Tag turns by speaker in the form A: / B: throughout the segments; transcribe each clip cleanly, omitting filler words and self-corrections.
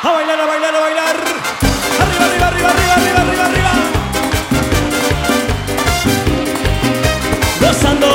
A: A bailar, a bailar, a bailar. Arriba, arriba, arriba, arriba, arriba, arriba, arriba. Gozando.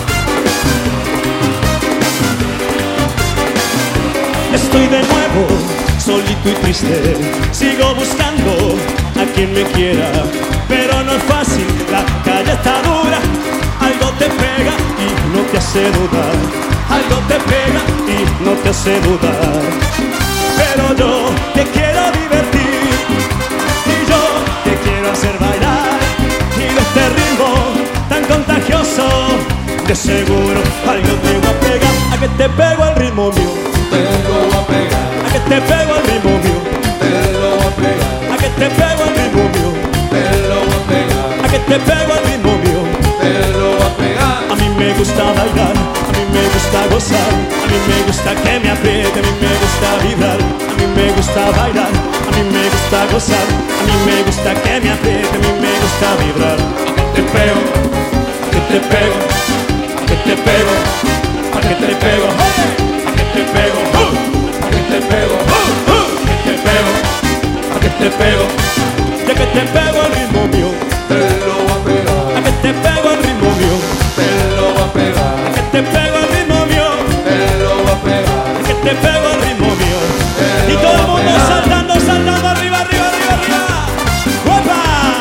A: Estoy de nuevo, solito y triste. Sigo buscando a quien me quiera, pero no es fácil, la calle está dura. Algo te pega y no te hace dudar. Algo te pega y no te hace dudar. Pero yo te quiero divertir y yo te quiero hacer bailar. Y de este ritmo tan contagioso, de seguro algo te voy a pegar. A que te pego al ritmo mío,
B: te lo voy a pegar.
A: a que te pego al ritmo mío,
B: Te lo voy a pegar.
A: a que te pego al ritmo mío,
B: Te lo voy a pegar.
A: a que te pego al ritmo mío.
B: Te lo voy a pegar.
A: A mí me gusta bailar, a mí me gusta gozar, a mí me gusta que me apriete, a mí me gusta vibrar, a mí me gusta bailar, a mí me gusta gozar, a mí me gusta que me apriete, a mí me gusta vibrar.
B: Te pego,
A: Que te pego, que te pego, a que te pego, a que te pego, a que te pego, a que te pego, a que te pego, ya que te pego al ritmo mío,
B: te lo voy a pegar.
A: a que te pego al ritmo mío,
B: Te lo voy a pegar.
A: a que te pego al ritmo mío,
B: Te lo voy a pegar.
A: a que te pego al ritmo mío. Y todo el mundo saltando, saltando arriba, arriba, arriba, arriba. ¡Guapa!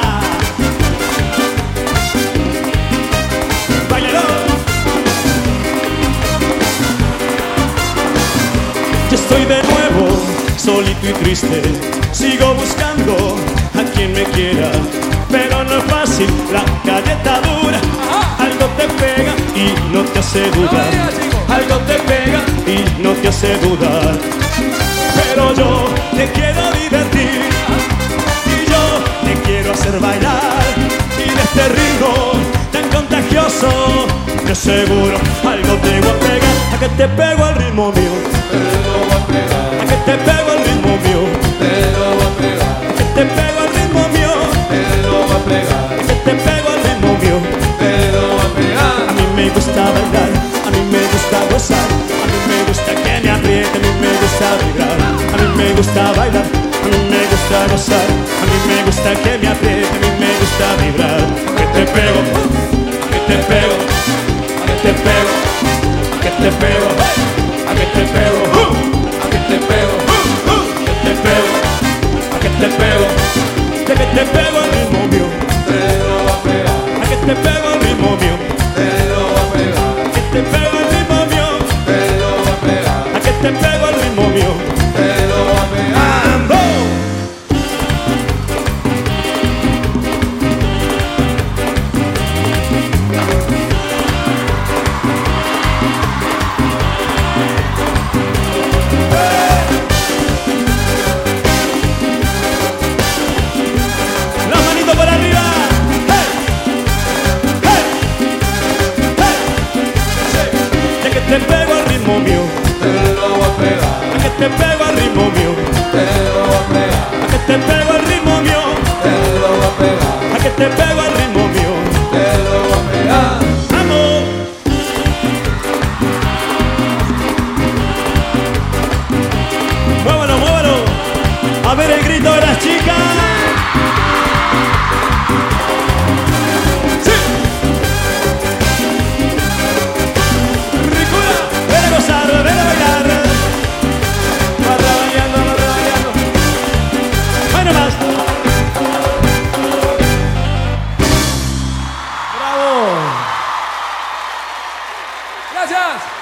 A: ¡Báilalo! Yo estoy de nuevo, solito y triste. Sigo buscando a quien me quiera, pero no es fácil, la calle está dura. Algo te pega y no te hace dudar. Algo te pega y no te hace dudar. Pero yo te quiero divertir y yo te quiero hacer bailar. Y de este ritmo tan contagioso, de seguro algo te voy a pegar. A que te pego al ritmo mío,
B: Te lo voy a pegar.
A: a que te pego al ritmo mío,
B: Te lo voy a pegar.
A: a que te pego al ritmo mío,
B: Te lo voy a pegar.
A: a que te pego al ritmo mío.
B: Te lo voy a pegar.
A: A mí me gusta bailar, a mí me gusta gozar, a mí me gusta que me apriete, a mí me gusta vibrar, a mí me gusta bailar, a mí me gusta gozar, a mí me gusta que me apriete, a mí me gusta vibrar. Que te pego, que te pego, que te pego, que te pego, a que te pego, a que te pego, que te pego, a que te pego, de que te pego al ritmo mío,
B: Te lo voy a pegar.
A: a que te pego al ritmo mío.
B: Te lo voy a pegar.
A: Que te pego al ritmo mío,
B: Te lo voy a pegar.
A: a que te pego al ritmo mío.
B: Te lo voy a pegar.
A: ¡Mambo! Las manitos por arriba. ¡Hey! ¡Hey! ¡Hey! De que te pego al ritmo mío,
B: Te lo voy a pegar.
A: a que te pego al ritmo mío,
B: Te lo voy a pegar.
A: a que te pego al ritmo mío,
B: Te lo voy a pegar.
A: a que te pego al ritmo mío.
B: Te lo voy a pegar.
A: ¡Vamos! ¡Muévalo, muévalo! A ver el grito de las chicas. ¡Sí! ¡Ricura! ¡Ven a gozar, ven a bailar! ¡Barra bailando, barra bailando! ¡Ahí nomás! ¡Bravo!
B: Gracias.